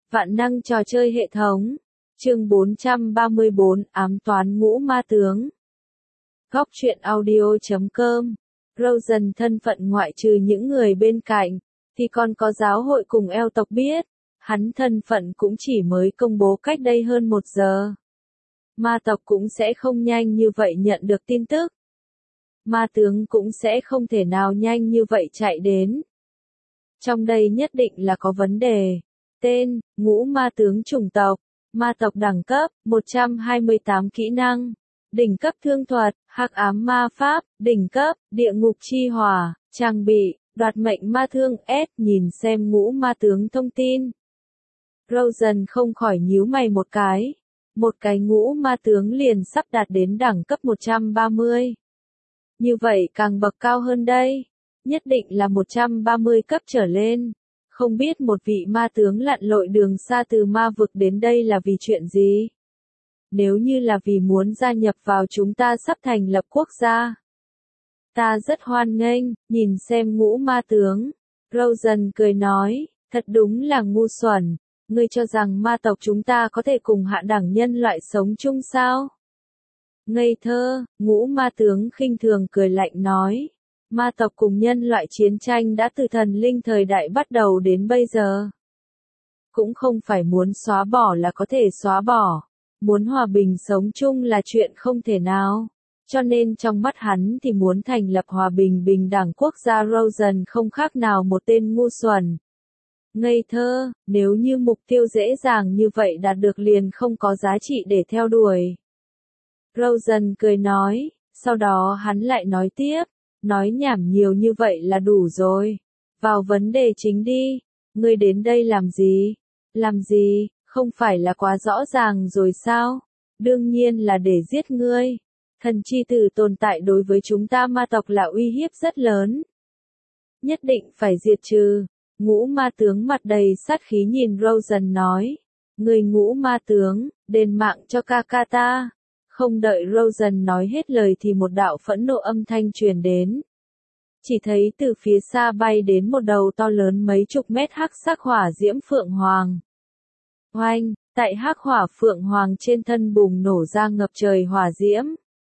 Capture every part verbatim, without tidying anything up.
Vạn năng trò chơi hệ thống. Chương bốn trăm ba mươi bốn, ám toán ngũ ma tướng. Góc truyện audio.com. Rosen thân phận ngoại trừ những người bên cạnh, thì còn có giáo hội cùng eo tộc biết. Hắn thân phận cũng chỉ mới công bố cách đây hơn một giờ. Ma tộc cũng sẽ không nhanh như vậy nhận được tin tức. Ma tướng cũng sẽ không thể nào nhanh như vậy chạy đến. Trong đây nhất định là có vấn đề. Tên, ngũ ma tướng chủng tộc, ma tộc đẳng cấp, một trăm hai mươi tám kỹ năng, đỉnh cấp thương thuật, hắc ám ma pháp, đỉnh cấp, địa ngục chi hỏa, trang bị, đoạt mệnh ma thương S, nhìn xem ngũ ma tướng thông tin. Rosen không khỏi nhíu mày một cái. Một cái ngũ ma tướng liền sắp đạt đến đẳng cấp một trăm ba mươi. Như vậy càng bậc cao hơn đây. Nhất định là một trăm ba mươi cấp trở lên. Không biết một vị ma tướng lặn lội đường xa từ ma vực đến đây là vì chuyện gì? Nếu như là vì muốn gia nhập vào chúng ta sắp thành lập quốc gia. Ta rất hoan nghênh, nhìn xem ngũ ma tướng. Rosen cười nói, thật đúng là ngu xuẩn. Ngươi cho rằng ma tộc chúng ta có thể cùng hạ đẳng nhân loại sống chung sao? Ngây thơ, ngũ ma tướng khinh thường cười lạnh nói. Ma tộc cùng nhân loại chiến tranh đã từ thần linh thời đại bắt đầu đến bây giờ. Cũng không phải muốn xóa bỏ là có thể xóa bỏ. Muốn hòa bình sống chung là chuyện không thể nào. Cho nên trong mắt hắn thì muốn thành lập hòa bình bình đẳng quốc gia Rosen không khác nào một tên ngu xuẩn. Ngây thơ, nếu như mục tiêu dễ dàng như vậy đạt được liền không có giá trị để theo đuổi. Rosen cười nói, sau đó hắn lại nói tiếp, nói nhảm nhiều như vậy là đủ rồi. Vào vấn đề chính đi, ngươi đến đây làm gì? Làm gì, không phải là quá rõ ràng rồi sao? Đương nhiên là để giết ngươi. Thần chi tử tồn tại đối với chúng ta ma tộc là uy hiếp rất lớn. Nhất định phải diệt trừ. Ngũ ma tướng mặt đầy sát khí nhìn Rosen nói. Người ngũ ma tướng, đền mạng cho ca ca ta. Không đợi Rosen nói hết lời thì một đạo phẫn nộ âm thanh truyền đến. Chỉ thấy từ phía xa bay đến một đầu to lớn mấy chục mét hắc sắc hỏa diễm phượng hoàng. Oanh, tại hắc hỏa phượng hoàng trên thân bùng nổ ra ngập trời hỏa diễm.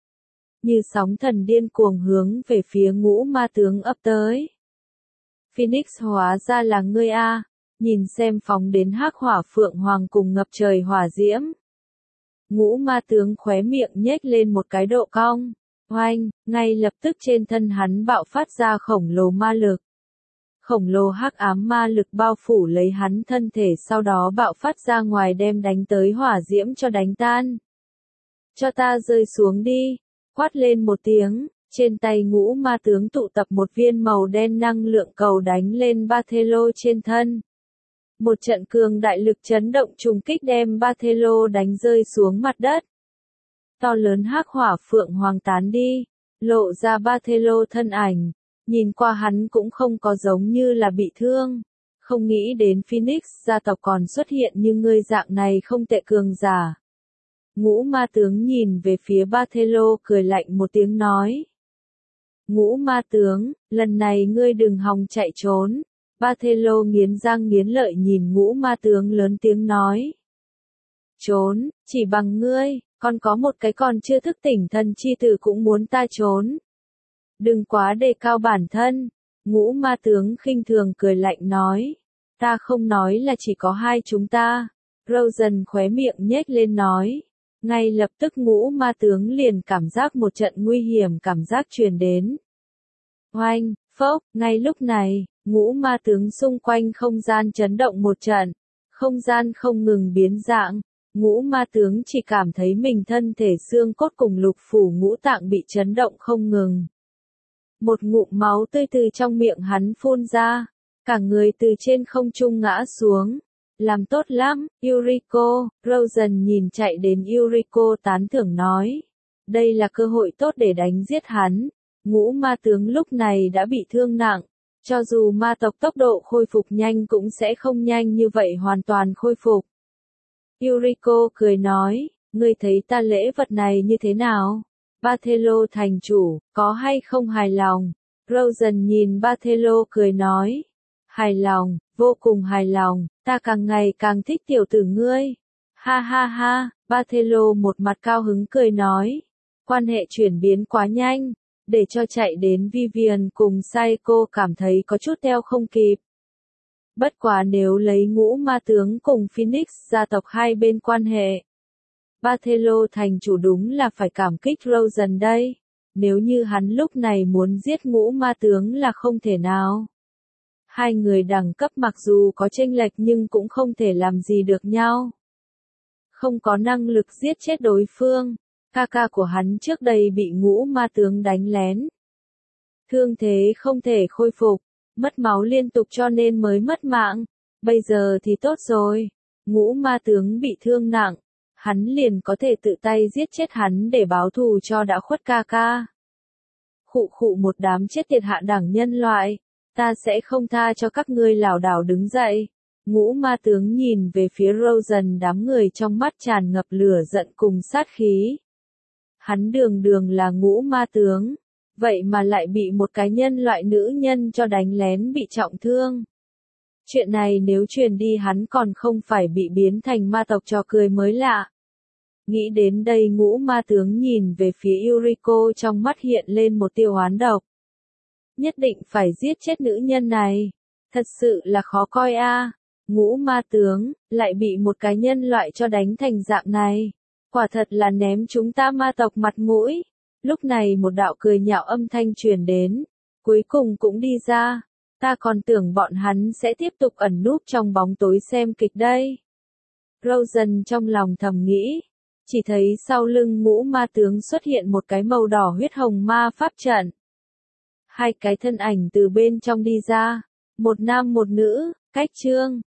Như sóng thần điên cuồng hướng về phía ngũ ma tướng ập tới. Phoenix hóa ra là ngươi a, nhìn xem phóng đến hắc hỏa phượng hoàng cùng ngập trời hỏa diễm. Ngũ ma tướng khóe miệng nhếch lên một cái độ cong. Oanh, ngay lập tức trên thân hắn bạo phát ra khổng lồ ma lực. Khổng lồ hắc ám ma lực bao phủ lấy hắn thân thể sau đó bạo phát ra ngoài đem đánh tới hỏa diễm cho đánh tan. Cho ta rơi xuống đi, quát lên một tiếng, trên tay ngũ ma tướng tụ tập một viên màu đen năng lượng cầu đánh lên Barthelo trên thân. Một trận cường đại lực chấn động trùng kích đem Barthelo đánh rơi xuống mặt đất. To lớn hắc hỏa phượng hoàng tán đi, lộ ra Barthelo thân ảnh, nhìn qua hắn cũng không có giống như là bị thương. Không nghĩ đến Phoenix gia tộc còn xuất hiện như ngươi dạng này không tệ cường giả. Ngũ ma tướng nhìn về phía Barthelo cười lạnh một tiếng nói. Ngũ ma tướng, lần này ngươi đừng hòng chạy trốn. Barthelo nghiến răng nghiến lợi nhìn ngũ ma tướng lớn tiếng nói. Trốn, chỉ bằng ngươi, còn có một cái còn chưa thức tỉnh thần chi tử cũng muốn ta trốn. Đừng quá đề cao bản thân. Ngũ ma tướng khinh thường cười lạnh nói. Ta không nói là chỉ có hai chúng ta. Rosen khóe miệng nhếch lên nói. Ngay lập tức ngũ ma tướng liền cảm giác một trận nguy hiểm cảm giác truyền đến. Oanh, phốc, ngay lúc này, ngũ ma tướng xung quanh không gian chấn động một trận. Không gian không ngừng biến dạng. Ngũ ma tướng chỉ cảm thấy mình thân thể xương cốt cùng lục phủ ngũ tạng bị chấn động không ngừng. Một ngụm máu tươi từ trong miệng hắn phun ra. Cả người từ trên không trung ngã xuống. Làm tốt lắm, Yuriko. Rosen nhìn chạy đến Yuriko tán thưởng nói. Đây là cơ hội tốt để đánh giết hắn. Ngũ ma tướng lúc này đã bị thương nặng. Cho dù ma tộc tốc độ khôi phục nhanh cũng sẽ không nhanh như vậy hoàn toàn khôi phục. Yuriko cười nói, ngươi thấy ta lễ vật này như thế nào? Barthelo thành chủ, có hay không hài lòng? Rosen nhìn Barthelo cười nói. Hài lòng, vô cùng hài lòng, ta càng ngày càng thích tiểu tử ngươi. Ha ha ha, Barthelo một mặt cao hứng cười nói. Quan hệ chuyển biến quá nhanh, để cho chạy đến Vivian cùng Saeko cảm thấy có chút theo không kịp. Bất quá nếu lấy ngũ ma tướng cùng Phoenix gia tộc hai bên quan hệ, Barthelo thành chủ đúng là phải cảm kích Rosen đây. Nếu như hắn lúc này muốn giết ngũ ma tướng là không thể nào. Hai người đẳng cấp mặc dù có chênh lệch nhưng cũng không thể làm gì được nhau. Không có năng lực giết chết đối phương, ca ca của hắn trước đây bị ngũ ma tướng đánh lén. Thương thế không thể khôi phục, mất máu liên tục cho nên mới mất mạng. Bây giờ thì tốt rồi, ngũ ma tướng bị thương nặng, hắn liền có thể tự tay giết chết hắn để báo thù cho đã khuất ca ca. Khụ khụ một đám chết tiệt hạ đẳng nhân loại, ta sẽ không tha cho các ngươi lảo đảo đứng dậy. Ngũ ma tướng nhìn về phía Rosen, đám người trong mắt tràn ngập lửa giận cùng sát khí. Hắn đường đường là ngũ ma tướng, vậy mà lại bị một cái nhân loại nữ nhân cho đánh lén bị trọng thương. Chuyện này nếu truyền đi hắn còn không phải bị biến thành ma tộc trò cười mới lạ. Nghĩ đến đây ngũ ma tướng nhìn về phía Yuriko, trong mắt hiện lên một tia oán độc. Nhất định phải giết chết nữ nhân này. Thật sự là khó coi a. À. Ngũ ma tướng, lại bị một cái nhân loại cho đánh thành dạng này. Quả thật là ném chúng ta ma tộc mặt mũi. Lúc này một đạo cười nhạo âm thanh truyền đến. Cuối cùng cũng đi ra. Ta còn tưởng bọn hắn sẽ tiếp tục ẩn núp trong bóng tối xem kịch đây. Rosen trong lòng thầm nghĩ. Chỉ thấy sau lưng ngũ ma tướng xuất hiện một cái màu đỏ huyết hồng ma pháp trận. Hai cái thân ảnh từ bên trong đi ra. Một nam một nữ, cách chương.